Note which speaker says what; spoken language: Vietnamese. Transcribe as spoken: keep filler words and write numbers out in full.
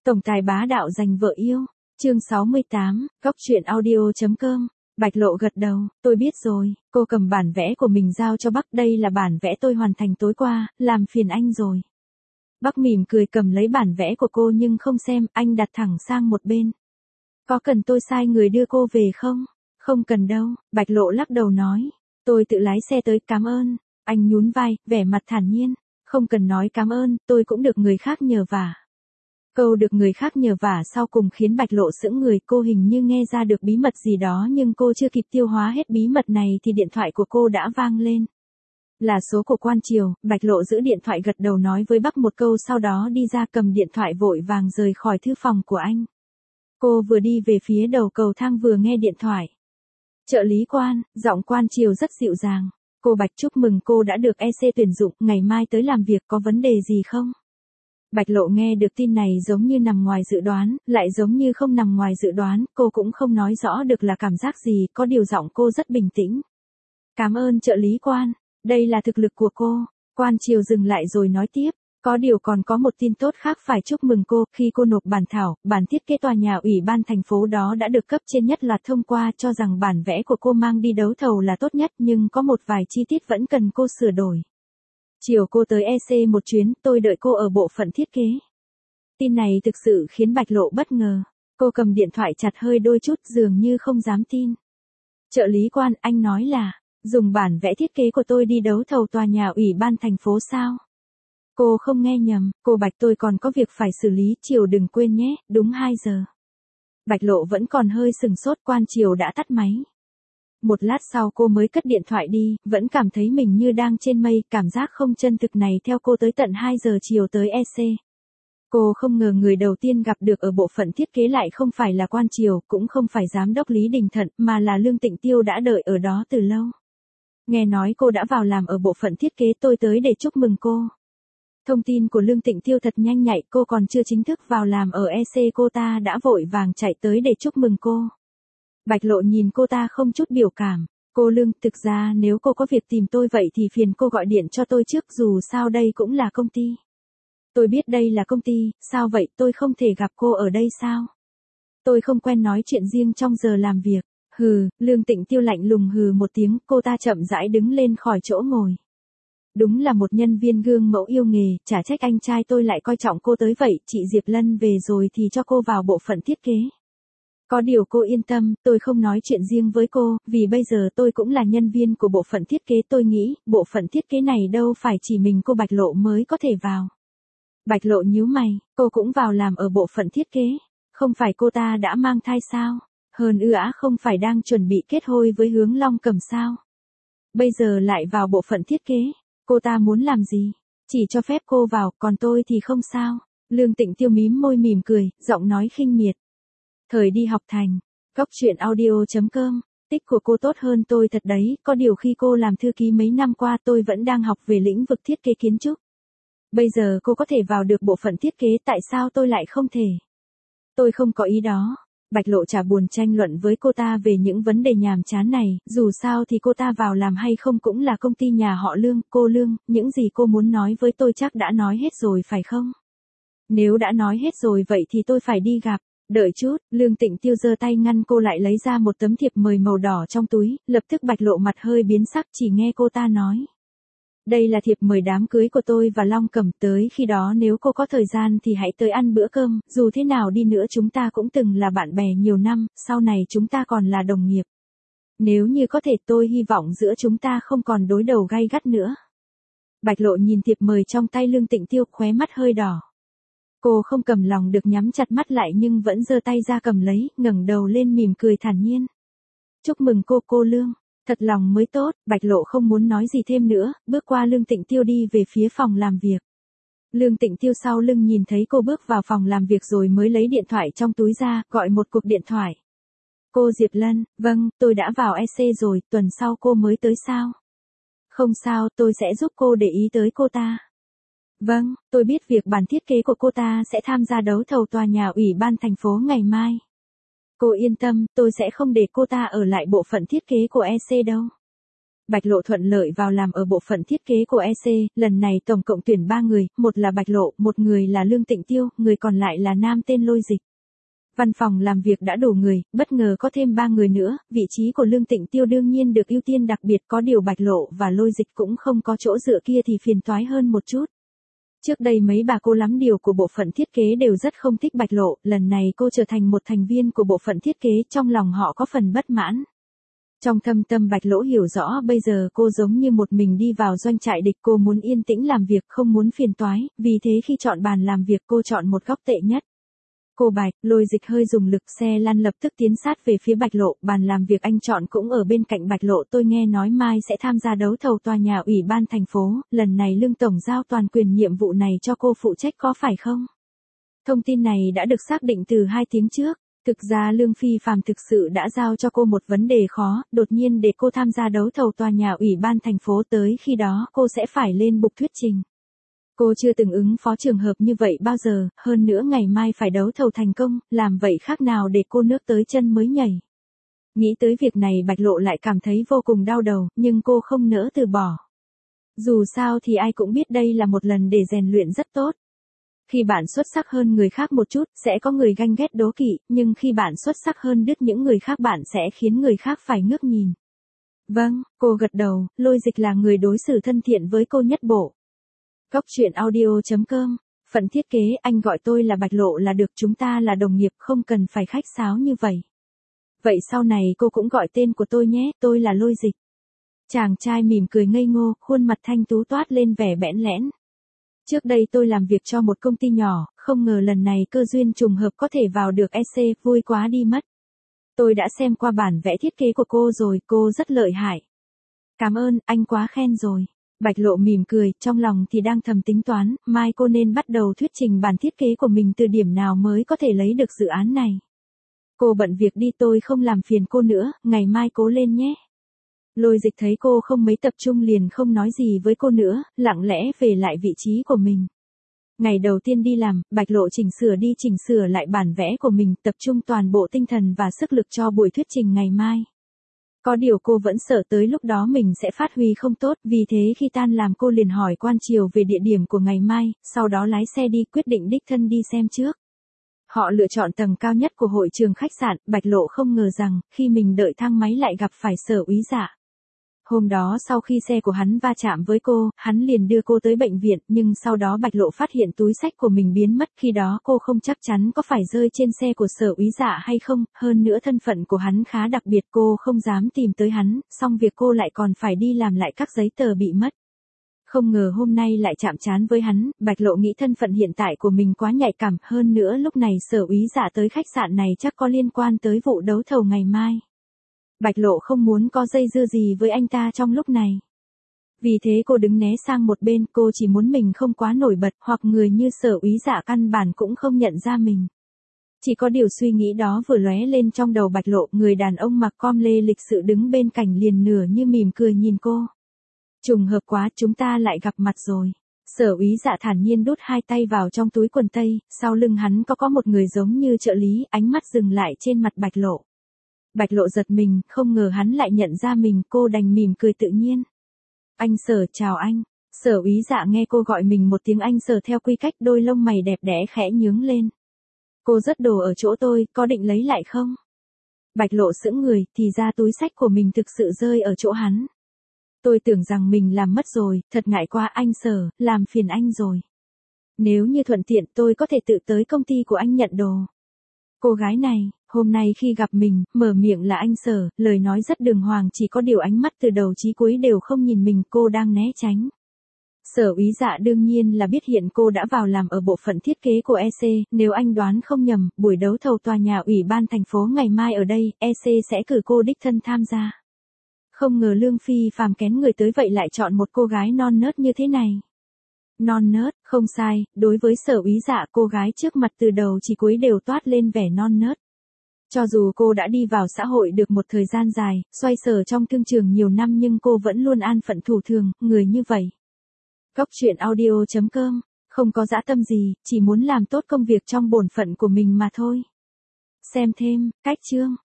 Speaker 1: Tổng tài bá đạo giành vợ yêu. Chương sáu mươi tám, góc truyện audio.com. Bạch Lộ gật đầu, tôi biết rồi, cô cầm bản vẽ của mình giao cho Bắc, đây là bản vẽ tôi hoàn thành tối qua, làm phiền anh rồi. Bắc mỉm cười cầm lấy bản vẽ của cô nhưng không xem, anh đặt thẳng sang một bên. Có cần tôi sai người đưa cô về không? Không cần đâu, Bạch Lộ lắc đầu nói. Tôi tự lái xe tới, cảm ơn. Anh nhún vai, vẻ mặt thản nhiên. Không cần nói cảm ơn, tôi cũng được người khác nhờ vả. Câu được người khác nhờ vả sau cùng khiến Bạch Lộ sững người, cô hình như nghe ra được bí mật gì đó nhưng cô chưa kịp tiêu hóa hết bí mật này thì điện thoại của cô đã vang lên. Là số của Quan Triều, Bạch Lộ giữ điện thoại gật đầu nói với Bắc một câu sau đó đi ra cầm điện thoại vội vàng rời khỏi thư phòng của anh. Cô vừa đi về phía đầu cầu thang vừa nghe điện thoại. Trợ lý Quan, giọng Quan Triều rất dịu dàng. Cô Bạch chúc mừng cô đã được e xê tuyển dụng, ngày mai tới làm việc có vấn đề gì không? Bạch Lộ nghe được tin này giống như nằm ngoài dự đoán, lại giống như không nằm ngoài dự đoán, cô cũng không nói rõ được là cảm giác gì, có điều giọng cô rất bình tĩnh. Cảm ơn trợ lý Quan, đây là thực lực của cô. Quan Triều dừng lại rồi nói tiếp, có điều còn có một tin tốt khác phải chúc mừng cô, khi cô nộp bản thảo, bản thiết kế tòa nhà ủy ban thành phố đó đã được cấp trên nhất loạt thông qua, cho rằng bản vẽ của cô mang đi đấu thầu là tốt nhất nhưng có một vài chi tiết vẫn cần cô sửa đổi. Chiều cô tới e xê một chuyến, tôi đợi cô ở bộ phận thiết kế. Tin này thực sự khiến Bạch Lộ bất ngờ. Cô cầm điện thoại chặt hơi đôi chút dường như không dám tin. Trợ lý Quan, anh nói là, dùng bản vẽ thiết kế của tôi đi đấu thầu tòa nhà ủy ban thành phố sao? Cô không nghe nhầm, cô Bạch tôi còn có việc phải xử lý, Chiều đừng quên nhé, đúng hai giờ. Bạch Lộ vẫn còn hơi sừng sốt, Quan Triều đã tắt máy. Một lát sau cô mới cất điện thoại đi, vẫn cảm thấy mình như đang trên mây, cảm giác không chân thực này theo cô tới tận hai giờ chiều tới e xê. Cô không ngờ người đầu tiên gặp được ở bộ phận thiết kế lại không phải là Quan Triều, cũng không phải giám đốc Lý Đình Thận, mà là Lương Tịnh Tiêu đã đợi ở đó từ lâu. Nghe nói cô đã vào làm ở bộ phận thiết kế, tôi tới để chúc mừng cô. Thông tin của Lương Tịnh Tiêu thật nhanh nhạy, cô còn chưa chính thức vào làm ở e xê cô ta đã vội vàng chạy tới để chúc mừng cô. Bạch Lộ nhìn cô ta không chút biểu cảm. Cô Lương, thực ra nếu cô có việc tìm tôi vậy thì phiền cô gọi điện cho tôi trước, dù sao đây cũng là công ty. Tôi biết đây là công ty, sao vậy, tôi không thể gặp cô ở đây sao? Tôi không quen nói chuyện riêng trong giờ làm việc. Hừ, Lương Tịnh Tiêu lạnh lùng hừ một tiếng, cô ta chậm rãi đứng lên khỏi chỗ ngồi. Đúng là một nhân viên gương mẫu yêu nghề, chả trách anh trai tôi lại coi trọng cô tới vậy, chị Diệp Lân về rồi thì cho cô vào bộ phận thiết kế. Có điều cô yên tâm, tôi không nói chuyện riêng với cô, vì bây giờ tôi cũng là nhân viên của bộ phận thiết kế, tôi nghĩ, bộ phận thiết kế này đâu phải chỉ mình cô Bạch Lộ mới có thể vào. Bạch Lộ nhíu mày, cô cũng vào làm ở bộ phận thiết kế, không phải cô ta đã mang thai sao? Hơn ư ả không phải đang chuẩn bị kết hôn với Hướng Long Cầm sao? Bây giờ lại vào bộ phận thiết kế, cô ta muốn làm gì? Chỉ cho phép cô vào, còn tôi thì không sao. Lương Tịnh Tiêu mím môi mỉm cười, giọng nói khinh miệt. Thời đi học thành, góc truyện audio.com, tích của cô tốt hơn tôi thật đấy, có điều khi cô làm thư ký mấy năm qua tôi vẫn đang học về lĩnh vực thiết kế kiến trúc. Bây giờ cô có thể vào được bộ phận thiết kế, tại sao tôi lại không thể? Tôi không có ý đó. Bạch Lộ chả buồn tranh luận với cô ta về những vấn đề nhàm chán này, dù sao thì cô ta vào làm hay không cũng là công ty nhà họ Lương, cô Lương, những gì cô muốn nói với tôi chắc đã nói hết rồi phải không? Nếu đã nói hết rồi vậy thì tôi phải đi gặp. Đợi chút, Lương Tịnh Tiêu giơ tay ngăn cô lại, lấy ra một tấm thiệp mời màu đỏ trong túi, lập tức Bạch Lộ mặt hơi biến sắc, chỉ nghe cô ta nói. Đây là thiệp mời đám cưới của tôi và Long Cẩm, tới khi đó nếu cô có thời gian thì hãy tới ăn bữa cơm, dù thế nào đi nữa chúng ta cũng từng là bạn bè nhiều năm, sau này chúng ta còn là đồng nghiệp. Nếu như có thể tôi hy vọng giữa chúng ta không còn đối đầu gay gắt nữa. Bạch Lộ nhìn thiệp mời trong tay Lương Tịnh Tiêu, khóe mắt hơi đỏ. Cô không cầm lòng được nhắm chặt mắt lại nhưng vẫn giơ tay ra cầm lấy, ngẩng đầu lên mỉm cười thản nhiên. Chúc mừng cô cô Lương, thật lòng mới tốt. Bạch Lộ không muốn nói gì thêm nữa, bước qua Lương Tịnh Tiêu đi về phía phòng làm việc. Lương Tịnh Tiêu sau lưng nhìn thấy cô bước vào phòng làm việc rồi mới lấy điện thoại trong túi ra, gọi một cuộc điện thoại. Cô Diệp Lân, vâng, tôi đã vào e xê rồi, tuần sau cô mới tới sao? Không sao, tôi sẽ giúp cô để ý tới cô ta. Vâng, tôi biết việc bản thiết kế của cô ta sẽ tham gia đấu thầu tòa nhà ủy ban thành phố ngày mai. Cô yên tâm, tôi sẽ không để cô ta ở lại bộ phận thiết kế của e xê đâu. Bạch Lộ thuận lợi vào làm ở bộ phận thiết kế của e xê, lần này tổng cộng tuyển ba người, một là Bạch Lộ, một người là Lương Tịnh Tiêu, người còn lại là nam tên Lôi Dịch. Văn phòng làm việc đã đủ người, bất ngờ có thêm ba người nữa, vị trí của Lương Tịnh Tiêu đương nhiên được ưu tiên đặc biệt, có điều Bạch Lộ và Lôi Dịch cũng không có chỗ dựa kia thì phiền toái hơn một chút. Trước đây mấy bà cô lắm điều của bộ phận thiết kế đều rất không thích Bạch Lộ, lần này cô trở thành một thành viên của bộ phận thiết kế, trong lòng họ có phần bất mãn. Trong thâm tâm Bạch Lỗ hiểu rõ bây giờ cô giống như một mình đi vào doanh trại địch, cô muốn yên tĩnh làm việc không muốn phiền toái, vì thế khi chọn bàn làm việc cô chọn một góc tệ nhất. Cô Bạch, Lôi Dịch hơi dùng lực, xe lăn lập tức tiến sát về phía Bạch Lộ, bàn làm việc anh chọn cũng ở bên cạnh Bạch Lộ, tôi nghe nói mai sẽ tham gia đấu thầu tòa nhà ủy ban thành phố, lần này Lương Tổng giao toàn quyền nhiệm vụ này cho cô phụ trách có phải không? Thông tin này đã được xác định từ hai tiếng trước. Thực ra Lương Phi Phạm thực sự đã giao cho cô một vấn đề khó, đột nhiên để cô tham gia đấu thầu tòa nhà ủy ban thành phố, tới khi đó cô sẽ phải lên bục thuyết trình. Cô chưa từng ứng phó trường hợp như vậy bao giờ, hơn nữa ngày mai phải đấu thầu thành công, làm vậy khác nào để cô nước tới chân mới nhảy. Nghĩ tới việc này Bạch Lộ lại cảm thấy vô cùng đau đầu, nhưng cô không nỡ từ bỏ. Dù sao thì ai cũng biết đây là một lần để rèn luyện rất tốt. Khi bạn xuất sắc hơn người khác một chút, sẽ có người ganh ghét đố kỵ, nhưng khi bạn xuất sắc hơn đứt những người khác bạn sẽ khiến người khác phải ngước nhìn. Vâng, cô gật đầu, Lôi Dịch là người đối xử thân thiện với cô nhất bộ. Góc truyện audio chấm com, phận thiết kế, anh gọi tôi là Bạch Lộ là được, chúng ta là đồng nghiệp, không cần phải khách sáo như vậy. Vậy sau này cô cũng gọi tên của tôi nhé, tôi là Lôi Dịch. Chàng trai mỉm cười ngây ngô, khuôn mặt thanh tú toát lên vẻ bẽn lẽn. Trước đây tôi làm việc cho một công ty nhỏ, không ngờ lần này cơ duyên trùng hợp có thể vào được e xê, vui quá đi mất. Tôi đã xem qua bản vẽ thiết kế của cô rồi, cô rất lợi hại. Cảm ơn, anh quá khen rồi. Bạch Lộ mỉm cười, trong lòng thì đang thầm tính toán, mai cô nên bắt đầu thuyết trình bản thiết kế của mình từ điểm nào mới có thể lấy được dự án này. Cô bận việc đi, tôi không làm phiền cô nữa, ngày mai cố lên nhé. Lôi Dịch thấy cô không mấy tập trung liền không nói gì với cô nữa, lặng lẽ về lại vị trí của mình. Ngày đầu tiên đi làm, Bạch Lộ chỉnh sửa đi chỉnh sửa lại bản vẽ của mình, tập trung toàn bộ tinh thần và sức lực cho buổi thuyết trình ngày mai. Có điều cô vẫn sợ tới lúc đó mình sẽ phát huy không tốt, vì thế khi tan làm cô liền hỏi quan triều về địa điểm của ngày mai, sau đó lái xe đi, quyết định đích thân đi xem trước. Họ lựa chọn tầng cao nhất của hội trường khách sạn, Bạch Lộ không ngờ rằng, khi mình đợi thang máy lại gặp phải Sở Úy Dạ. Hôm đó sau khi xe của hắn va chạm với cô, hắn liền đưa cô tới bệnh viện, nhưng sau đó Bạch Lộ phát hiện túi xách của mình biến mất, khi đó cô không chắc chắn có phải rơi trên xe của Sở Úy Dạ hay không, hơn nữa thân phận của hắn khá đặc biệt, cô không dám tìm tới hắn, xong việc cô lại còn phải đi làm lại các giấy tờ bị mất. Không ngờ hôm nay lại chạm trán với hắn, Bạch Lộ nghĩ thân phận hiện tại của mình quá nhạy cảm, hơn nữa lúc này Sở Úy Dạ tới khách sạn này chắc có liên quan tới vụ đấu thầu ngày mai. Bạch Lộ không muốn có dây dưa gì với anh ta trong lúc này. Vì thế cô đứng né sang một bên, cô chỉ muốn mình không quá nổi bật, hoặc người như Sở Úy Dạ căn bản cũng không nhận ra mình. Chỉ có điều suy nghĩ đó vừa lóe lên trong đầu Bạch Lộ, người đàn ông mặc com lê lịch sự đứng bên cạnh liền nửa như mỉm cười nhìn cô. Trùng hợp quá, chúng ta lại gặp mặt rồi. Sở Úy Dạ thản nhiên đút hai tay vào trong túi quần tây, sau lưng hắn có có một người giống như trợ lý, ánh mắt dừng lại trên mặt Bạch Lộ. Bạch Lộ giật mình, không ngờ hắn lại nhận ra mình, cô đành mỉm cười tự nhiên. Anh Sở, chào anh. Sở Úy Dạ nghe cô gọi mình một tiếng anh Sở theo quy cách, đôi lông mày đẹp đẽ khẽ nhướng lên. Cô rất đồ ở chỗ tôi, có định lấy lại không? Bạch Lộ sững người, thì ra túi xách của mình thực sự rơi ở chỗ hắn. Tôi tưởng rằng mình làm mất rồi, thật ngại quá anh Sở, làm phiền anh rồi. Nếu như thuận tiện tôi có thể tự tới công ty của anh nhận đồ. Cô gái này, hôm nay khi gặp mình, mở miệng là anh Sở, lời nói rất đường hoàng, chỉ có điều ánh mắt từ đầu chí cuối đều không nhìn mình, cô đang né tránh. Sở Úy Dạ đương nhiên là biết hiện cô đã vào làm ở bộ phận thiết kế của e xê, nếu anh đoán không nhầm, buổi đấu thầu tòa nhà ủy ban thành phố ngày mai ở đây, e xê sẽ cử cô đích thân tham gia. Không ngờ Lương Phi Phạm kén người tới vậy lại chọn một cô gái non nớt như thế này. Non nớt, không sai, đối với Sở Úy Dạ cô gái trước mặt từ đầu chí cuối đều toát lên vẻ non nớt. Cho dù cô đã đi vào xã hội được một thời gian dài, xoay sở trong thương trường nhiều năm nhưng cô vẫn luôn an phận thủ thường, người như vậy. Góc truyện audio chấm com, không có dã tâm gì, chỉ muốn làm tốt công việc trong bổn phận của mình mà thôi. Xem thêm, cách chương.